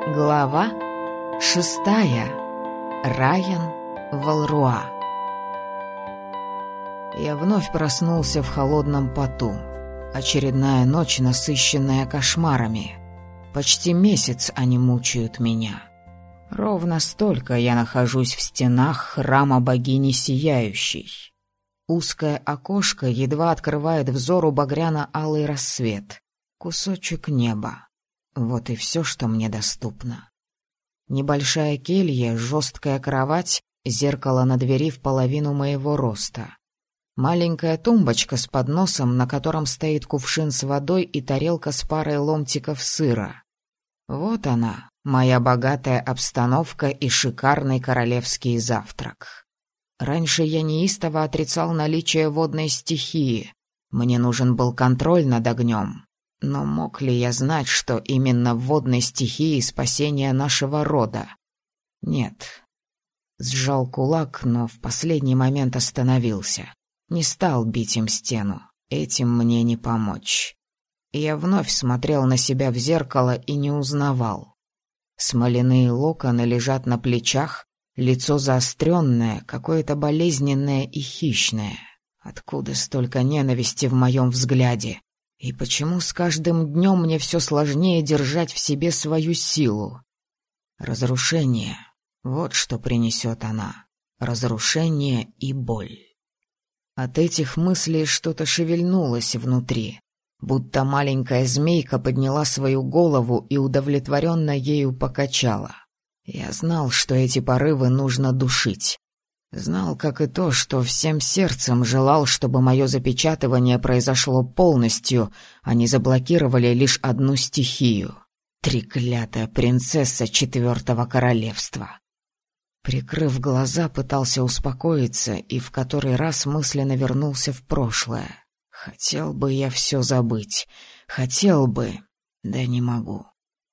Глава 6. Райан Валруа. Я вновь проснулся в холодном поту. Очередная ночь, насыщенная кошмарами. Почти месяц они мучают меня. Ровно столько я нахожусь в стенах храма богини Сияющей. Узкое окошко едва открывает взору багряно-алый рассвет. Кусочек неба. Вот и все, что мне доступно. Небольшая келья, жесткая кровать, зеркало на двери в половину моего роста. Маленькая тумбочка с подносом, на котором стоит кувшин с водой и тарелка с парой ломтиков сыра. Вот она, моя богатая обстановка и шикарный королевский завтрак. Раньше я неистово отрицал наличие водной стихии. Мне нужен был контроль над огнем. Но мог ли я знать, что именно в водной стихии спасение нашего рода? Нет. Сжал кулак, но в последний момент остановился. Не стал бить им стену. Этим мне не помочь. Я вновь смотрел на себя в зеркало и не узнавал. Смоляные локоны лежат на плечах, лицо заостренное, какое-то болезненное и хищное. Откуда столько ненависти в моем взгляде? И почему с каждым днем мне все сложнее держать в себе свою силу? Разрушение. Вот что принесет она. Разрушение и боль. От этих мыслей что-то шевельнулось внутри. Будто маленькая змейка подняла свою голову и удовлетворенно ею покачала. Я знал, что эти порывы нужно душить. Знал, как и то, что всем сердцем желал, чтобы мое запечатывание произошло полностью, а не заблокировали лишь одну стихию. Треклятая принцесса 4-го королевства. Прикрыв глаза, пытался успокоиться и в который раз мысленно вернулся в прошлое. Хотел бы я все забыть. Хотел бы, да не могу.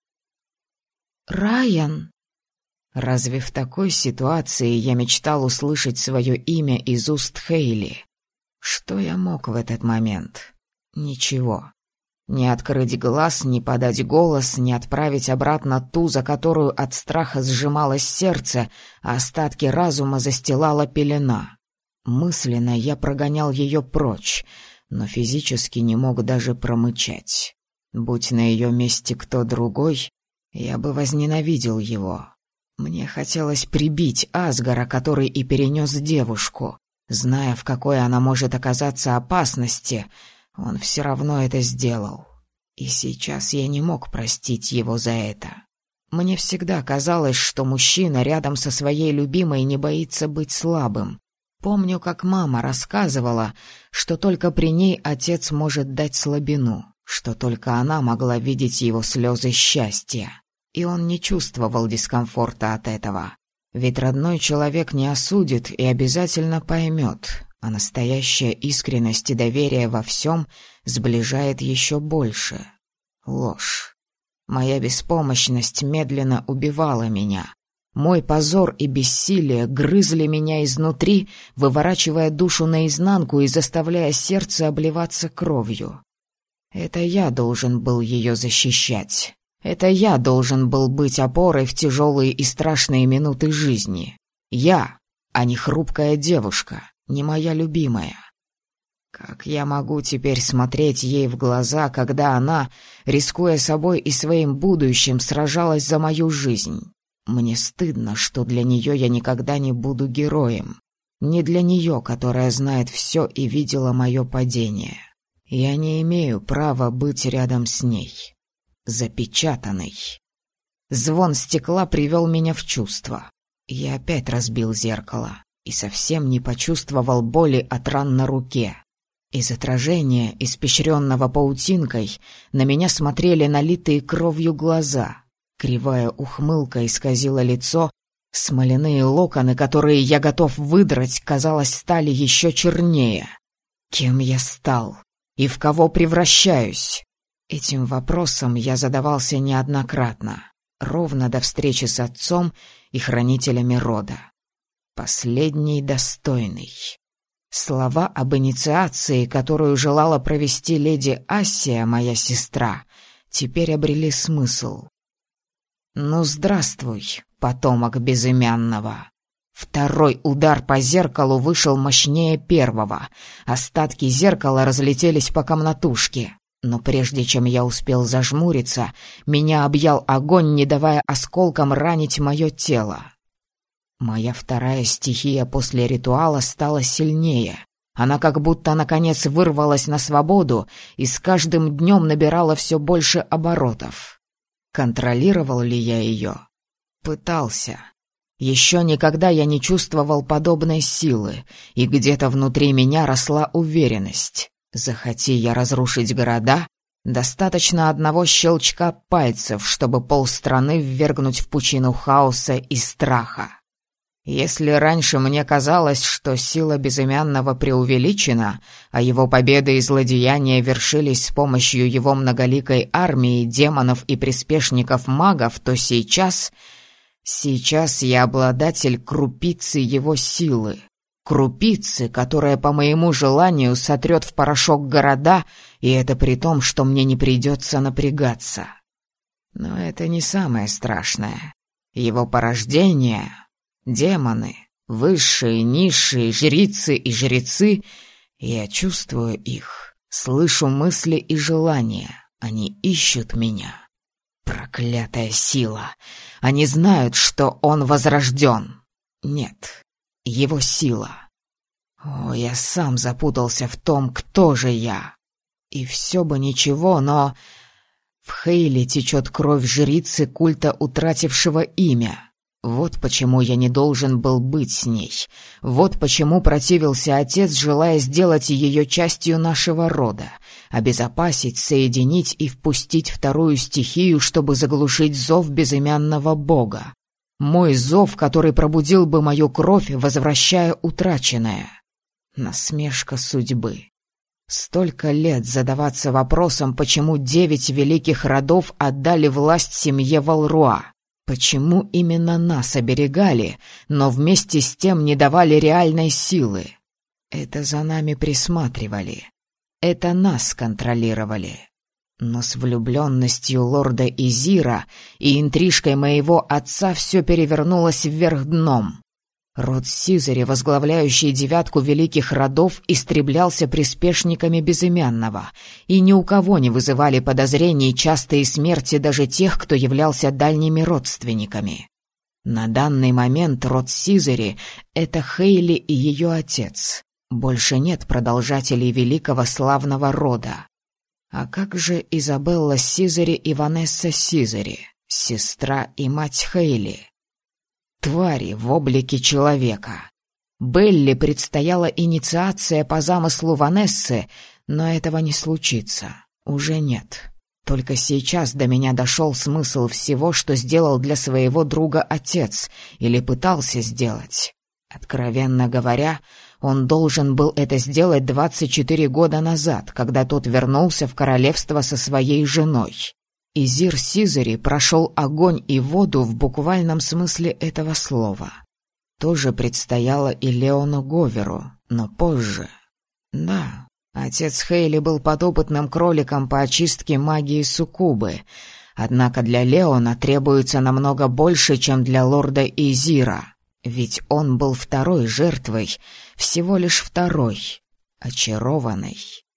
«Райан!» Разве в такой ситуации я мечтал услышать свое имя из уст Хейли? Что я мог в этот момент? Ничего. Не открыть глаз, не подать голос, не отправить обратно ту, за которую от страха сжималось сердце, а остатки разума застилала пелена. Мысленно я прогонял ее прочь, но физически не мог даже промычать. Будь на ее месте кто другой, я бы возненавидел его. Мне хотелось прибить Асгара, который и перенес девушку. Зная, в какой она может оказаться опасности, он все равно это сделал. И сейчас я не мог простить его за это. Мне всегда казалось, что мужчина рядом со своей любимой не боится быть слабым. Помню, как мама рассказывала, что только при ней отец может дать слабину, что только она могла видеть его слезы счастья. И он не чувствовал дискомфорта от этого. Ведь родной человек не осудит и обязательно поймет, а настоящая искренность и доверие во всем сближает еще больше. Ложь. Моя беспомощность медленно убивала меня. Мой позор и бессилие грызли меня изнутри, выворачивая душу наизнанку и заставляя сердце обливаться кровью. Это я должен был ее защищать. Это я должен был быть опорой в тяжелые и страшные минуты жизни. Я, а не хрупкая девушка, не моя любимая. Как я могу теперь смотреть ей в глаза, когда она, рискуя собой и своим будущим, сражалась за мою жизнь? Мне стыдно, что для нее я никогда не буду героем. Не для нее, которая знает все и видела мое падение. Я не имею права быть рядом с ней. Запечатанный. Звон стекла привел меня в чувство. Я опять разбил зеркало и совсем не почувствовал боли от ран на руке. Из отражения, испещренного паутинкой, на меня смотрели налитые кровью глаза. Кривая ухмылка исказила лицо, смоляные локоны, которые я готов выдрать, казалось, стали еще чернее. Кем я стал? И в кого превращаюсь? Этим вопросом я задавался неоднократно, ровно до встречи с отцом и хранителями рода. Последний достойный. Слова об инициации, которую желала провести леди Ассия, моя сестра, теперь обрели смысл. Ну, здравствуй, потомок безымянного. Второй удар по зеркалу вышел мощнее первого. Остатки зеркала разлетелись по комнатушке. Но прежде чем я успел зажмуриться, меня объял огонь, не давая осколкам ранить мое тело. Моя вторая стихия после ритуала стала сильнее. Она как будто наконец вырвалась на свободу и с каждым днем набирала все больше оборотов. Контролировал ли я ее? Пытался. Еще никогда я не чувствовал подобной силы, и где-то внутри меня росла уверенность. Захоти я разрушить города, достаточно одного щелчка пальцев, чтобы полстраны ввергнуть в пучину хаоса и страха. Если раньше мне казалось, что сила безымянного преувеличена, а его победы и злодеяния вершились с помощью его многоликой армии демонов и приспешников магов, то сейчас я обладатель крупицы его силы. Крупицы, которая по моему желанию сотрет в порошок города, и это при том, что мне не придется напрягаться. Но это не самое страшное. Его порождение... Демоны, высшие, низшие, жрицы и жрецы, я чувствую их, слышу мысли и желания, они ищут меня. Проклятая сила! Они знают, что он возрожден. Нет, его сила. О, я сам запутался в том, кто же я. И все бы ничего, но... В Хейле течет кровь жрицы культа, утратившего имя. Вот почему я не должен был быть с ней. Вот почему противился отец, желая сделать ее частью нашего рода, обезопасить, соединить и впустить вторую стихию, чтобы заглушить зов безымянного бога. Мой зов, который пробудил бы мою кровь, возвращая утраченное. Насмешка судьбы. Столько лет задаваться вопросом, почему 9 великих родов отдали власть семье Валруа. Почему именно нас оберегали, но вместе с тем не давали реальной силы? Это за нами присматривали. Это нас контролировали. Но с влюбленностью лорда Изира и интрижкой моего отца все перевернулось вверх дном. Род Сизари, возглавляющий 9 великих родов, истреблялся приспешниками безымянного, и ни у кого не вызывали подозрений частые смерти даже тех, кто являлся дальними родственниками. На данный момент род Сизари — это Хейли и ее отец. Больше нет продолжателей великого славного рода. А как же Изабелла Сизари и Ванесса Сизари, сестра и мать Хейли? Твари в облике человека. Белли предстояла инициация по замыслу Ванессы, но этого не случится. Уже нет. Только сейчас до меня дошел смысл всего, что сделал для своего друга отец, или пытался сделать. Откровенно говоря, он должен был это сделать 24 года назад, когда тот вернулся в королевство со своей женой. Изир Сизари прошел огонь и воду в буквальном смысле этого слова. Тоже предстояло и Леону Говеру, но позже. Да, отец Хейли был подопытным кроликом по очистке магии суккубы, однако для Леона требуется намного больше, чем для лорда Изира, ведь он был второй жертвой, всего лишь второй, очарованной.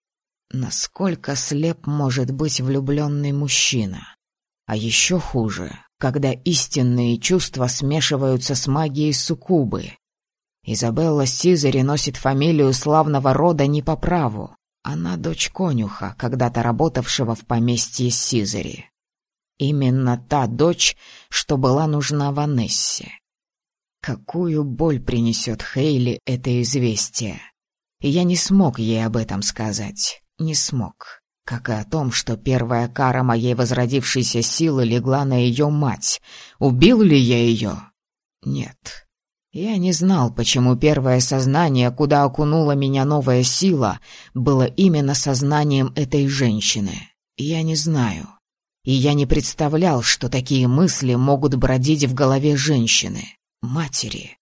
Насколько слеп может быть влюбленный мужчина? А еще хуже, когда истинные чувства смешиваются с магией суккубы. Изабелла Сизари носит фамилию славного рода не по праву. Она дочь конюха, когда-то работавшего в поместье Сизари. Именно та дочь, что была нужна Ванессе. Какую боль принесет Хейли это известие? И я не смог ей об этом сказать. Не смог. Как и о том, что первая кара моей возродившейся силы легла на ее мать. Убил ли я ее? Нет. Я не знал, почему первое сознание, куда окунула меня новая сила, было именно сознанием этой женщины. Я не знаю. И я не представлял, что такие мысли могут бродить в голове женщины, матери.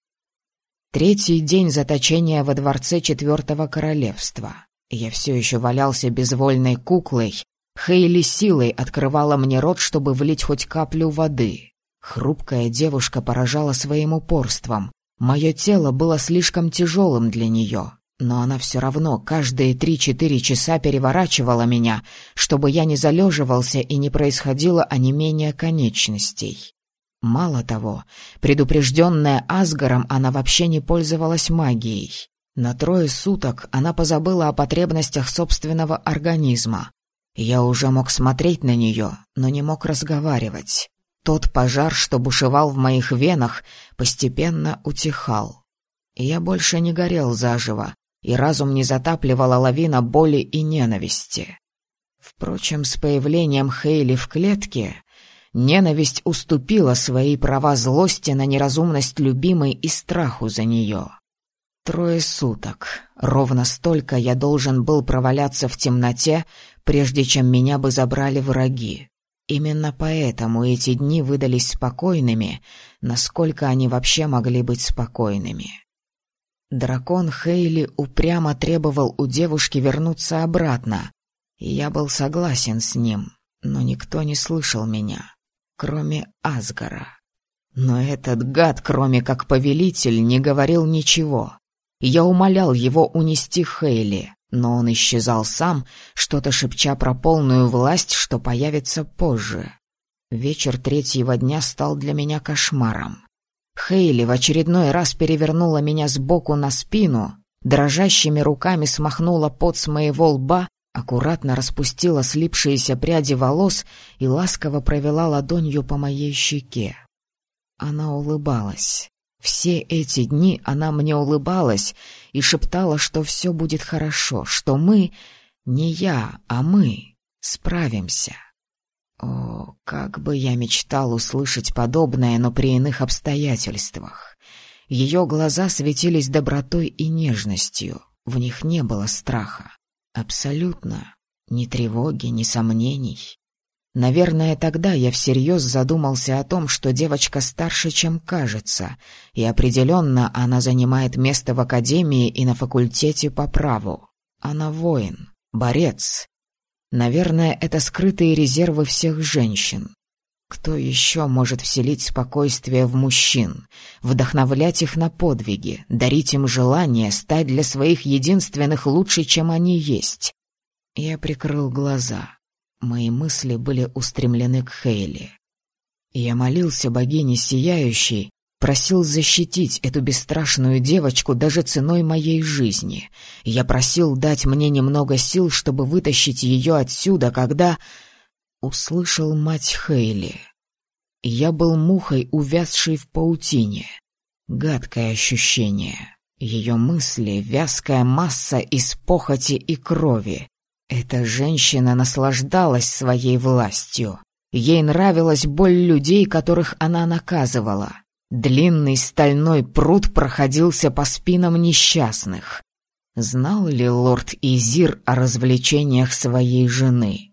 3-й день заточения во дворце 4-го королевства. Я все еще валялся безвольной куклой. Хейли силой открывала мне рот, чтобы влить хоть каплю воды. Хрупкая девушка поражала своим упорством. Мое тело было слишком тяжелым для нее, но она все равно каждые 3-4 часа переворачивала меня, чтобы я не залеживался и не происходило онемение конечностей. Мало того, предупрежденная Асгаром, она вообще не пользовалась магией. На 3 суток она позабыла о потребностях собственного организма. Я уже мог смотреть на нее, но не мог разговаривать. Тот пожар, что бушевал в моих венах, постепенно утихал. Я больше не горел заживо, и разум не затапливала лавина боли и ненависти. Впрочем, с появлением Хейли в клетке ненависть уступила свои права злости на неразумность любимой и страху за нее. 3 суток. Ровно столько я должен был проваляться в темноте, прежде чем меня бы забрали враги. Именно поэтому эти дни выдались спокойными, насколько они вообще могли быть спокойными. Дракон Хейли упрямо требовал у девушки вернуться обратно, и я был согласен с ним, но никто не слышал меня, кроме Асгара. Но этот гад, кроме как повелитель, не говорил ничего. Я умолял его унести Хейли, но он исчезал сам, что-то шепча про полную власть, что появится позже. Вечер 3-го дня стал для меня кошмаром. Хейли в очередной раз перевернула меня сбоку на спину, дрожащими руками смахнула пот с моего лба, аккуратно распустила слипшиеся пряди волос и ласково провела ладонью по моей щеке. Она улыбалась. Все эти дни она мне улыбалась и шептала, что все будет хорошо, что мы, не я, а мы, справимся. О, как бы я мечтал услышать подобное, но при иных обстоятельствах. Ее глаза светились добротой и нежностью, в них не было страха. Абсолютно. Ни тревоги, ни сомнений. Наверное, тогда я всерьез задумался о том, что девочка старше, чем кажется, и определенно она занимает место в академии и на факультете по праву. Она воин, борец. Наверное, это скрытые резервы всех женщин. Кто еще может вселить спокойствие в мужчин, вдохновлять их на подвиги, дарить им желание стать для своих единственных лучше, чем они есть? Я прикрыл глаза. Мои мысли были устремлены к Хейли. Я молился богине Сияющей, просил защитить эту бесстрашную девочку даже ценой моей жизни. Я просил дать мне немного сил, чтобы вытащить ее отсюда, когда услышал мать Хейли. Я был мухой, увязшей в паутине. Гадкое ощущение. Ее мысли — вязкая масса из похоти и крови. Эта женщина наслаждалась своей властью. Ей нравилась боль людей, которых она наказывала. Длинный стальной прут проходился по спинам несчастных. Знал ли лорд Изир о развлечениях своей жены?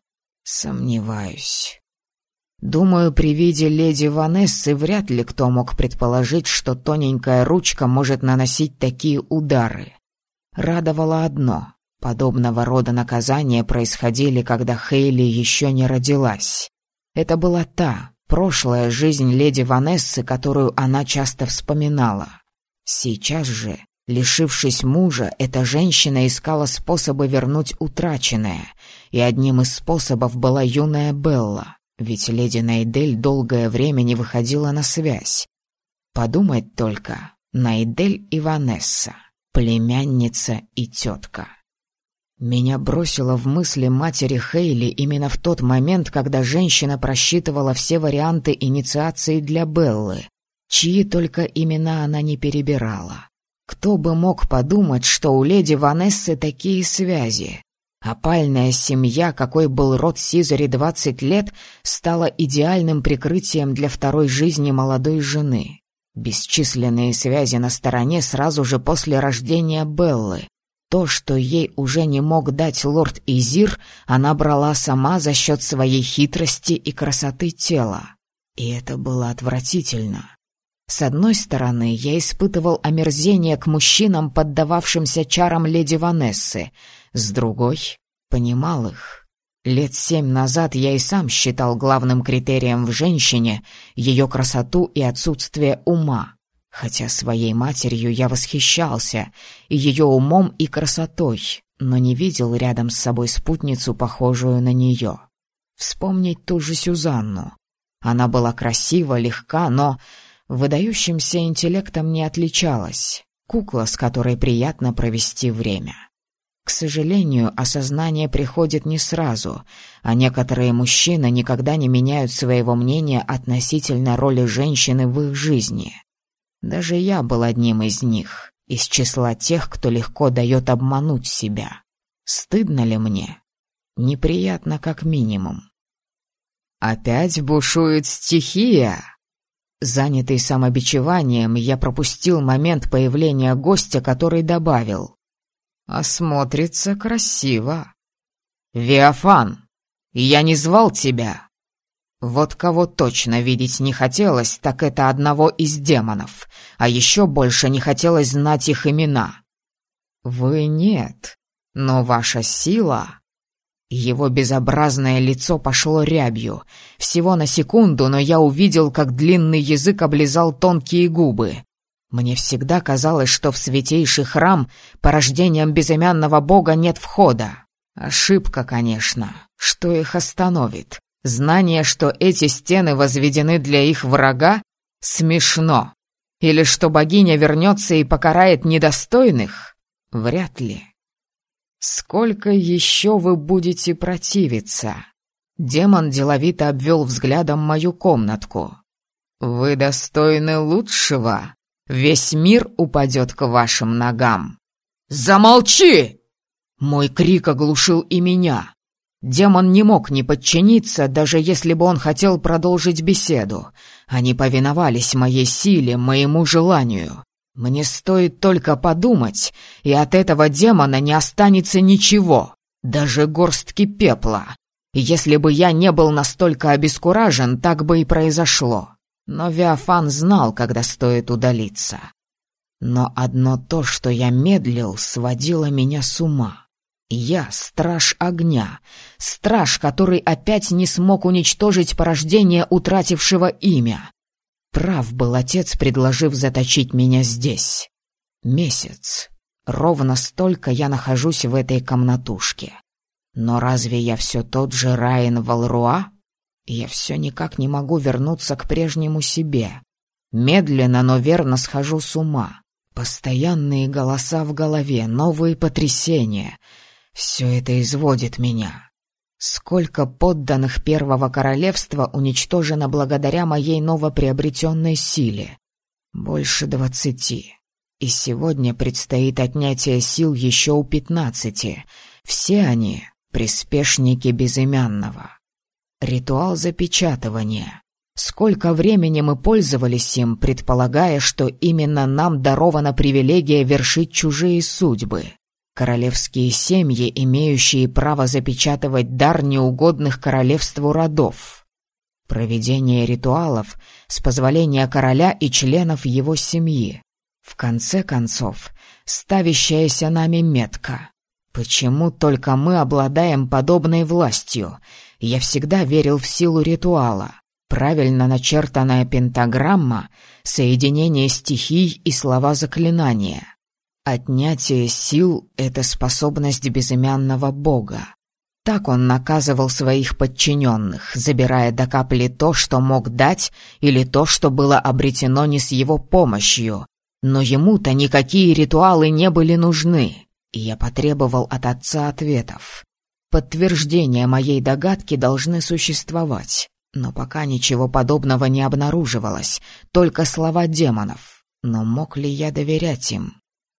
Сомневаюсь. Думаю, при виде леди Ванессы вряд ли кто мог предположить, что тоненькая ручка может наносить такие удары. Радовало одно. Подобного рода наказания происходили, когда Хейли еще не родилась. Это была та, прошлая жизнь леди Ванессы, которую она часто вспоминала. Сейчас же, лишившись мужа, эта женщина искала способы вернуть утраченное, и одним из способов была юная Белла, ведь леди Найдель долгое время не выходила на связь. Подумать только, Найдель и Ванесса, племянница и тетка. Меня бросило в мысли матери Хейли именно в тот момент, когда женщина просчитывала все варианты инициации для Беллы, чьи только имена она не перебирала. Кто бы мог подумать, что у леди Ванессы такие связи? Опальная семья, какой был род Сизари 20 лет, стала идеальным прикрытием для второй жизни молодой жены. Бесчисленные связи на стороне сразу же после рождения Беллы. То, что ей уже не мог дать лорд Изир, она брала сама за счет своей хитрости и красоты тела. И это было отвратительно. С одной стороны, я испытывал омерзение к мужчинам, поддававшимся чарам леди Ванессы. С другой, понимал их. Лет 7 назад я и сам считал главным критерием в женщине ее красоту и отсутствие ума. Хотя своей матерью я восхищался и ее умом, и красотой, но не видел рядом с собой спутницу, похожую на нее. Вспомнить ту же Сюзанну. Она была красива, легка, но выдающимся интеллектом не отличалась. Кукла, с которой приятно провести время. К сожалению, осознание приходит не сразу, а некоторые мужчины никогда не меняют своего мнения относительно роли женщины в их жизни. Даже я был одним из них, из числа тех, кто легко дает обмануть себя. Стыдно ли мне? Неприятно как минимум. Опять бушует стихия. Занятый самобичеванием, я пропустил момент появления гостя, который добавил: «А смотрится красиво». «Виафан, я не звал тебя». Вот кого точно видеть не хотелось, так это одного из демонов, а еще больше не хотелось знать их имена. «Вы нет, но ваша сила...» Его безобразное лицо пошло рябью. Всего на секунду, но я увидел, как длинный язык облизал тонкие губы. Мне всегда казалось, что в святейший храм порождением безымянного бога нет входа. Ошибка, конечно. Что их остановит? Знание, что эти стены возведены для их врага? Смешно. Или что богиня вернется и покарает недостойных? Вряд ли. «Сколько еще вы будете противиться?» Демон деловито обвел взглядом мою комнатку. «Вы достойны лучшего. Весь мир упадет к вашим ногам». «Замолчи!» Мой крик оглушил и меня. Демон не мог не подчиниться, даже если бы он хотел продолжить беседу. Они повиновались моей силе, моему желанию. Мне стоит только подумать, и от этого демона не останется ничего, даже горстки пепла. Если бы я не был настолько обескуражен, так бы и произошло. Но Виафан знал, когда стоит удалиться. Но одно то, что я медлил, сводило меня с ума. Я — страж огня, страж, который опять не смог уничтожить порождение, утратившего имя. Прав был отец, предложив заточить меня здесь. Месяц. Ровно столько я нахожусь в этой комнатушке. Но разве я все тот же Райан Валруа? Я все никак не могу вернуться к прежнему себе. Медленно, но верно схожу с ума. Постоянные голоса в голове, новые потрясения. Все это изводит меня. Сколько подданных Первого Королевства уничтожено благодаря моей новоприобретенной силе? Больше 20. И сегодня предстоит отнятие сил еще у 15. Все они — приспешники Безымянного. Ритуал запечатывания. Сколько времени мы пользовались им, предполагая, что именно нам дарована привилегия вершить чужие судьбы. Королевские семьи, имеющие право запечатывать дар неугодных королевству родов. Проведение ритуалов с позволения короля и членов его семьи. В конце концов, ставящаяся нами метка. Почему только мы обладаем подобной властью? Я всегда верил в силу ритуала. Правильно начертанная пентаграмма, соединение стихий и слова заклинания. Отнятие сил — это способность безымянного бога. Так он наказывал своих подчиненных, забирая до капли то, что мог дать, или то, что было обретено не с его помощью. Но ему-то никакие ритуалы не были нужны, и я потребовал от отца ответов. Подтверждения моей догадки должны существовать, но пока ничего подобного не обнаруживалось, только слова демонов. Но мог ли я доверять им?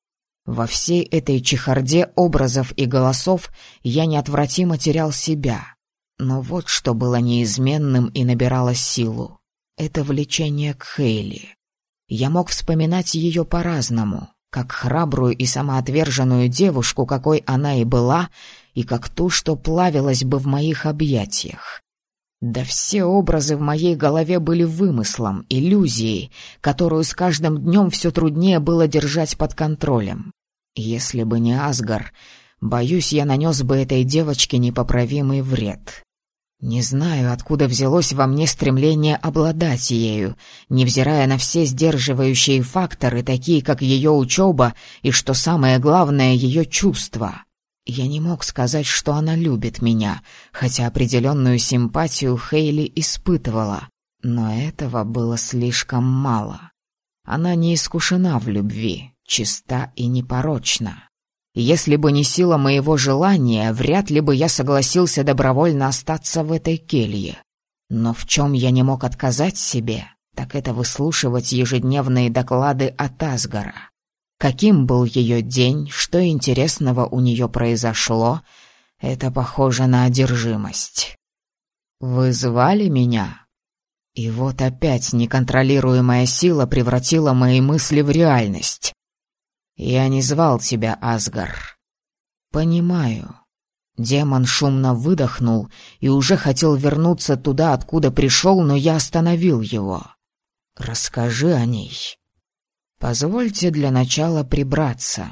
Во всей этой чехарде образов и голосов я неотвратимо терял себя. Но вот что было неизменным и набирало силу. Это влечение к Хейли. Я мог вспоминать ее по-разному, как храбрую и самоотверженную девушку, какой она и была, и как ту, что плавилась бы в моих объятиях. Да все образы в моей голове были вымыслом, иллюзией, которую с каждым днем все труднее было держать под контролем. Если бы не Асгар, Боюсь, я нанес бы этой девочке непоправимый вред. Не знаю, откуда взялось во мне стремление обладать ею, невзирая на все сдерживающие факторы, такие как ее учеба и, что самое главное, ее чувства. Я не мог сказать, что она любит меня, хотя определенную симпатию Хейли испытывала, но этого было слишком мало. Она не искушена в любви, чиста и непорочна. Если бы не сила моего желания, вряд ли бы я согласился добровольно остаться в этой келье. Но в чем я не мог отказать себе, так это выслушивать ежедневные доклады от Асгара. Каким был ее день, что интересного у нее произошло, это похоже на одержимость. «Вы звали меня?» И вот опять неконтролируемая сила превратила мои мысли в реальность. «Я не звал тебя, Асгар». «Понимаю». Демон шумно выдохнул и уже хотел вернуться туда, откуда пришел, но я остановил его. «Расскажи о ней». «Позвольте для начала прибраться».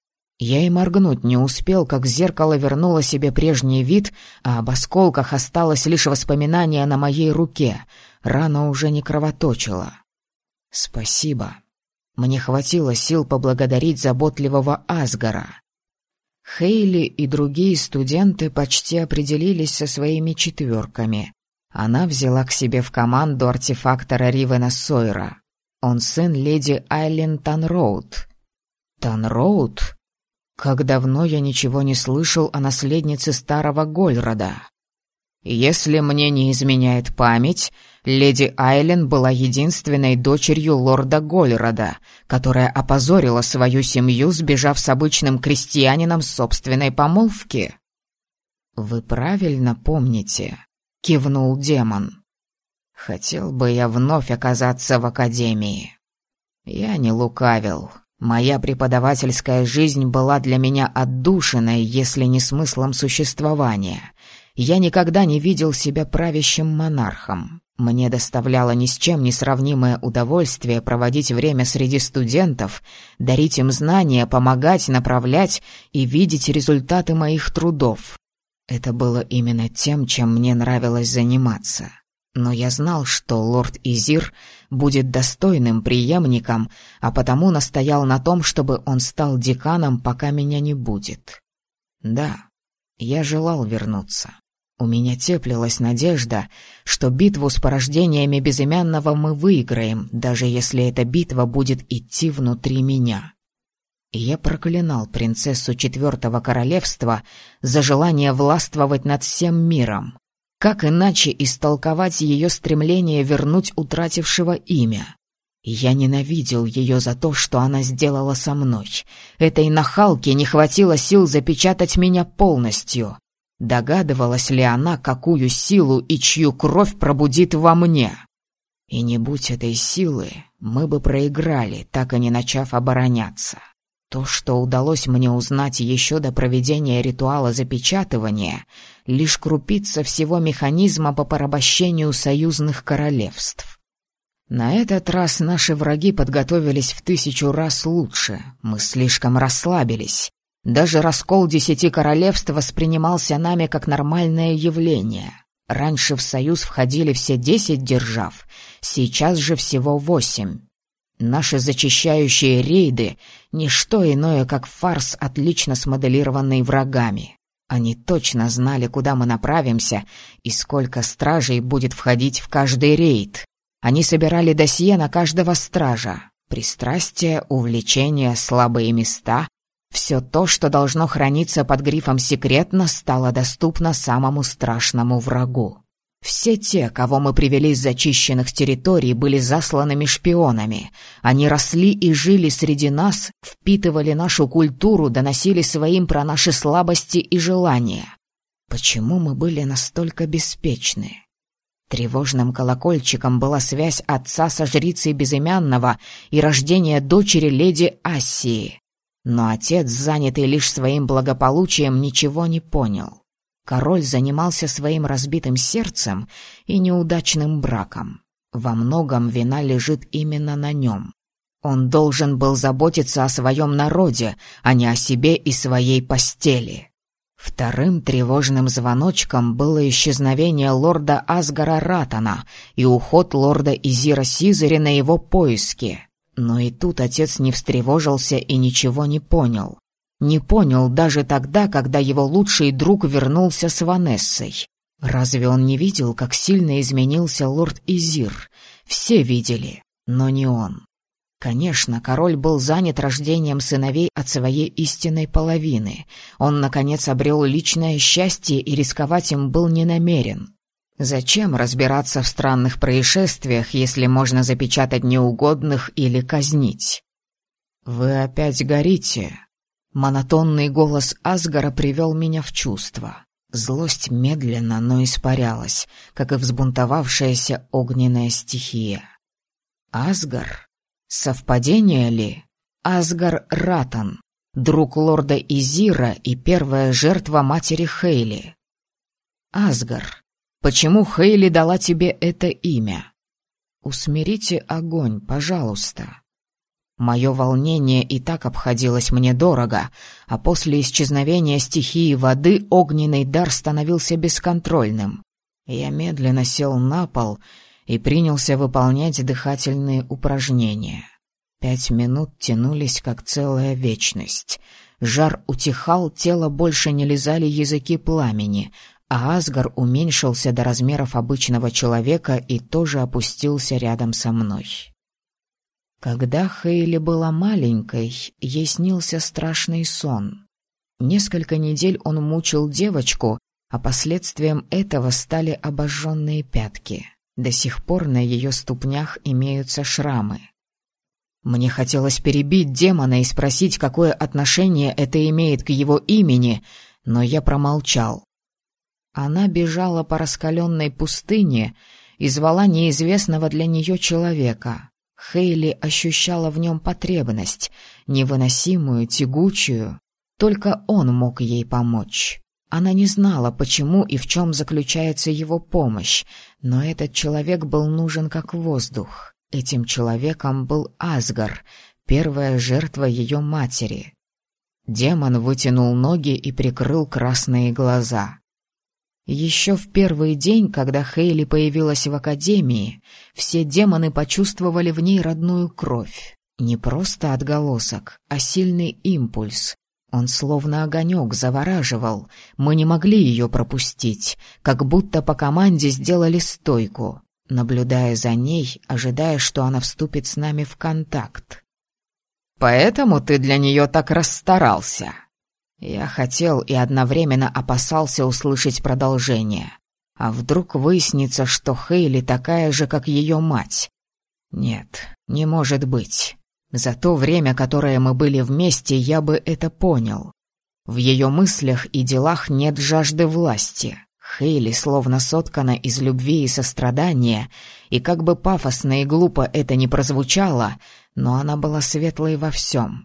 Я и моргнуть не успел, как зеркало вернуло себе прежний вид, а об осколках осталось лишь воспоминание на моей руке. Рана уже не кровоточила. «Спасибо». Мне хватило сил поблагодарить заботливого Асгара. Хейли и другие студенты почти определились со своими четверками. Она взяла к себе в команду артефактора Ривена Сойера. Он сын леди Айлин Танроуд. Танроуд? Как давно я ничего не слышал о наследнице старого Гольрода. Если мне не изменяет память, леди Айлин была единственной дочерью лорда Гольрода, которая опозорила свою семью, сбежав с обычным крестьянином с собственной помолвки. «Вы правильно помните», — кивнул демон. «Хотел бы я вновь оказаться в академии». Я не лукавил. Моя преподавательская жизнь была для меня отдушиной, если не смыслом существования. Я никогда не видел себя правящим монархом. Мне доставляло ни с чем не сравнимое удовольствие проводить время среди студентов, дарить им знания, помогать, направлять и видеть результаты моих трудов. Это было именно тем, чем мне нравилось заниматься. Но я знал, что лорд Изир будет достойным преемником, а потому настоял на том, чтобы он стал деканом, пока меня не будет. Да, я желал вернуться. У меня теплилась надежда, что битву с порождениями Безымянного мы выиграем, даже если эта битва будет идти внутри меня. И я проклинал принцессу Четвертого Королевства за желание властвовать над всем миром. Как иначе истолковать ее стремление вернуть утратившего имя? Я ненавидел ее за то, что она сделала со мной. Этой нахалке не хватило сил запечатать меня полностью. Догадывалась ли она, какую силу и чью кровь пробудит во мне? И не будь этой силы, мы бы проиграли, так и не начав обороняться. То, что удалось мне узнать еще до проведения ритуала запечатывания, лишь крупица всего механизма по порабощению союзных королевств. На этот раз наши враги подготовились в 1000 раз лучше, мы слишком расслабились. Даже раскол 10 королевств воспринимался нами как нормальное явление. Раньше в союз входили все 10 держав, сейчас же всего 8. Наши зачищающие рейды — ничто иное, как фарс, отлично смоделированный врагами. Они точно знали, куда мы направимся и сколько стражей будет входить в каждый рейд. Они собирали досье на каждого стража. Пристрастия, увлечения, слабые места — все то, что должно храниться под грифом «секретно», стало доступно самому страшному врагу. Все те, кого мы привели с зачищенных территорий, были засланными шпионами. Они росли и жили среди нас, впитывали нашу культуру, доносили своим про наши слабости и желания. Почему мы были настолько беспечны? Тревожным колокольчиком была связь отца со жрицей Безымянного и рождение дочери леди Ассии. Но отец, занятый лишь своим благополучием, ничего не понял. Король занимался своим разбитым сердцем и неудачным браком. Во многом вина лежит именно на нем. Он должен был заботиться о своем народе, а не о себе и своей постели. Вторым тревожным звоночком было исчезновение лорда Асгара Ратана и уход лорда Изира Сизари на его поиски. Но и тут отец не встревожился и ничего не понял. Не понял даже тогда, когда его лучший друг вернулся с Ванессой. Разве он не видел, как сильно изменился лорд Изир? Все видели, но не он. Конечно, король был занят рождением сыновей от своей истинной половины. Он, наконец, обрел личное счастье и рисковать им был не намерен. Зачем разбираться в странных происшествиях, если можно запечатать неугодных или казнить? «Вы опять горите?» Монотонный голос Асгара привел меня в чувство. Злость медленно, но испарялась, как и взбунтовавшаяся огненная стихия. Асгар? Совпадение ли? Асгар Ратан, друг лорда Изира и первая жертва матери Хейли. Асгар, почему Хейли дала тебе это имя? Усмирите огонь, пожалуйста. Мое волнение и так обходилось мне дорого, а после исчезновения стихии воды огненный дар становился бесконтрольным. Я медленно сел на пол и принялся выполнять дыхательные упражнения. 5 минут тянулись, как целая вечность. Жар утихал, тело больше не лизали языки пламени, а Асгар уменьшился до размеров обычного человека и тоже опустился рядом со мной. Когда Хейли была маленькой, ей снился страшный сон. Несколько недель он мучил девочку, а последствием этого стали обожженные пятки. До сих пор на ее ступнях имеются шрамы. Мне хотелось перебить демона и спросить, какое отношение это имеет к его имени, но я промолчал. Она бежала по раскаленной пустыне и звала неизвестного для нее человека. Хейли ощущала в нем потребность, невыносимую, тягучую. Только он мог ей помочь. Она не знала, почему и в чем заключается его помощь, но этот человек был нужен как воздух. Этим человеком был Асгар, первая жертва ее матери. Демон вытянул ноги и прикрыл красные глаза. Еще в первый день, когда Хейли появилась в академии, все демоны почувствовали в ней родную кровь. Не просто отголосок, а сильный импульс. Он словно огонек завораживал. Мы не могли ее пропустить, как будто по команде сделали стойку, наблюдая за ней, ожидая, что она вступит с нами в контакт. «Поэтому ты для нее так расстарался?» Я хотел и одновременно опасался услышать продолжение. А вдруг выяснится, что Хейли такая же, как ее мать? Нет, не может быть. За то время, которое мы были вместе, я бы это понял. В ее мыслях и делах нет жажды власти. Хейли словно соткана из любви и сострадания, и как бы пафосно и глупо это ни прозвучало, но она была светлой во всем.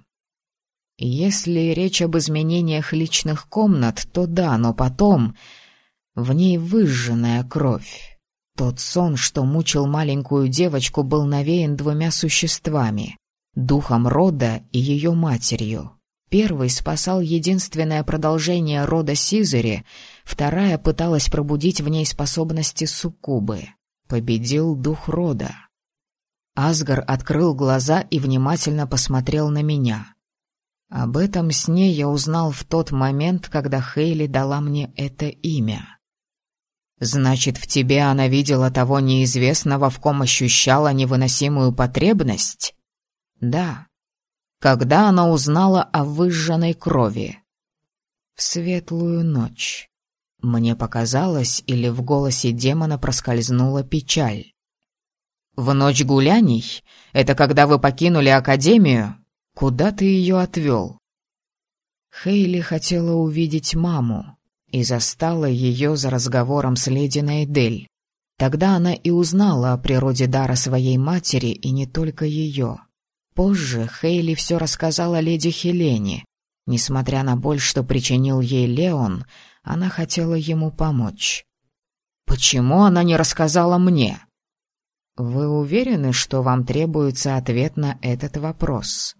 Если речь об изменениях личных комнат, то да, но потом в ней выжженная кровь. Тот сон, что мучил маленькую девочку, был навеян двумя существами — духом рода и ее матерью. Первый спасал единственное продолжение рода Сизари, вторая пыталась пробудить в ней способности суккубы. Победил дух рода. Асгар открыл глаза и внимательно посмотрел на меня. Об этом сне я узнал в тот момент, когда Хейли дала мне это имя. Значит, в тебе она видела того неизвестного, в ком ощущала невыносимую потребность? Да. Когда она узнала о выжженной крови? В светлую ночь. Мне показалось, или в голосе демона проскользнула печаль. В ночь гуляний? Это когда вы покинули академию? Куда ты ее отвел? Хейли хотела увидеть маму и застала ее за разговором с леди Найдель. Тогда она и узнала о природе дара своей матери, и не только ее. Позже Хейли все рассказала леди Хелене. Несмотря на боль, что причинил ей Леон, она хотела ему помочь. Почему она не рассказала мне? Вы уверены, что вам требуется ответ на этот вопрос?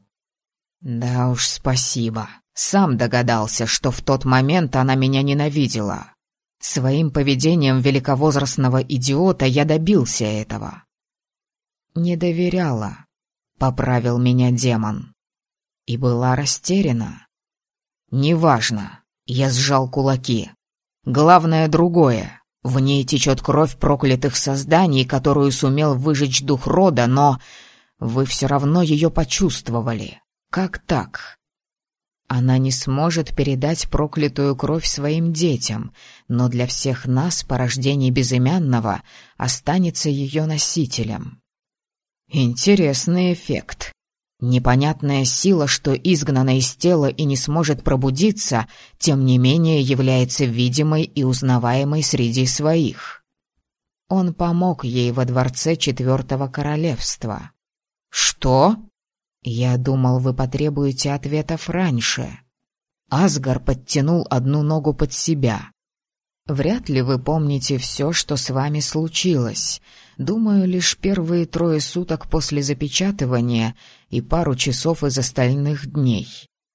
Да уж, спасибо. Сам догадался, что в тот момент она меня ненавидела. Своим поведением великовозрастного идиота я добился этого. Не доверяла, поправил меня демон. И была растеряна. Неважно, я сжал кулаки. Главное другое. В ней течет кровь проклятых созданий, которую сумел выжечь дух рода, но вы все равно ее почувствовали. Как так? Она не сможет передать проклятую кровь своим детям, но для всех нас, порождений безымянного, останется ее носителем. Интересный эффект. Непонятная сила, что изгнана из тела и не сможет пробудиться, тем не менее является видимой и узнаваемой среди своих. Он помог ей во дворце Четвертого Королевства. «Что?» «Я думал, вы потребуете ответов раньше». Асгар подтянул одну ногу под себя. «Вряд ли вы помните все, что с вами случилось. Думаю, лишь первые 3 суток после запечатывания и пару часов из остальных дней».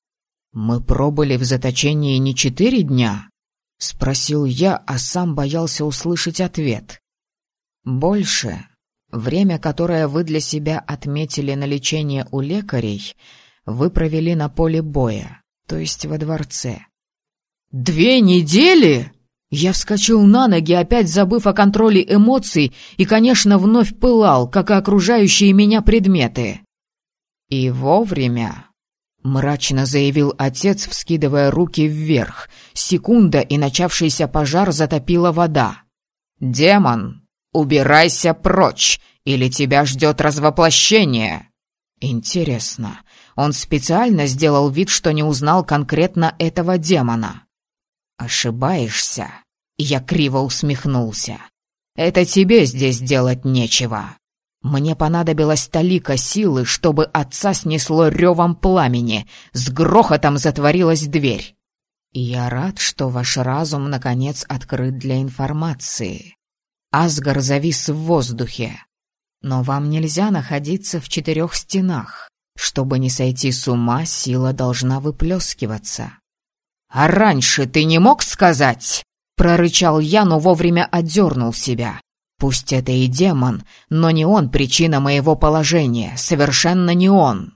«Мы пробыли в заточении не 4 дня?» — спросил я, а сам боялся услышать ответ. «Больше. Время, которое вы для себя отметили на лечение у лекарей, вы провели на поле боя, то есть во дворце». «2 недели?» Я вскочил на ноги, опять забыв о контроле эмоций, и, конечно, вновь пылал, как и окружающие меня предметы. «И вовремя», — мрачно заявил отец, вскидывая руки вверх. Секунда, и начавшийся пожар затопила вода. «Демон, убирайся прочь, или тебя ждет развоплощение». Интересно, он специально сделал вид, что не узнал конкретно этого демона? «Ошибаешься», — я криво усмехнулся. «Это тебе здесь делать нечего. Мне понадобилась талика силы, чтобы отца снесло ревом пламени, с грохотом затворилась дверь. Я рад, что ваш разум наконец открыт для информации». Асгар завис в воздухе. «Но вам нельзя находиться в 4 стенах. Чтобы не сойти с ума, сила должна выплескиваться». «А раньше ты не мог сказать?» — прорычал я, но вовремя отдернул себя. «Пусть это и демон, но не он причина моего положения, совершенно не он».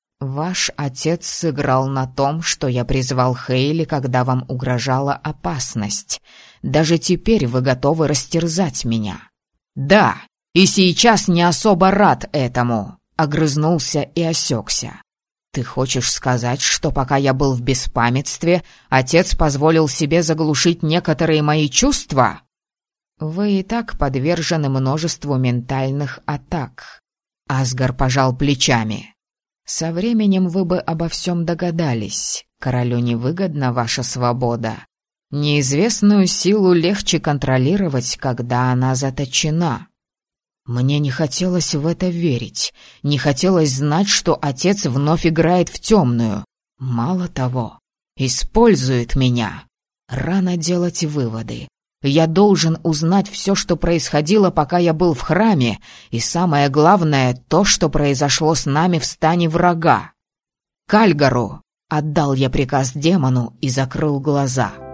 «Ваш отец сыграл на том, что я призвал Хейли, когда вам угрожала опасность. Даже теперь вы готовы растерзать меня». «Да, и сейчас не особо рад этому», — огрызнулся и осекся. «Ты хочешь сказать, что пока я был в беспамятстве, отец позволил себе заглушить некоторые мои чувства?» «Вы и так подвержены множеству ментальных атак». Асгар пожал плечами. «Со временем вы бы обо всем догадались. Королю невыгодна ваша свобода. Неизвестную силу легче контролировать, когда она заточена». Мне не хотелось в это верить, не хотелось знать, что отец вновь играет в темную. Мало того, использует меня. Рано делать выводы. Я должен узнать все, что происходило, пока я был в храме, и самое главное, то, что произошло с нами в стане врага. «Кальгару!» — отдал я приказ демону и закрыл глаза.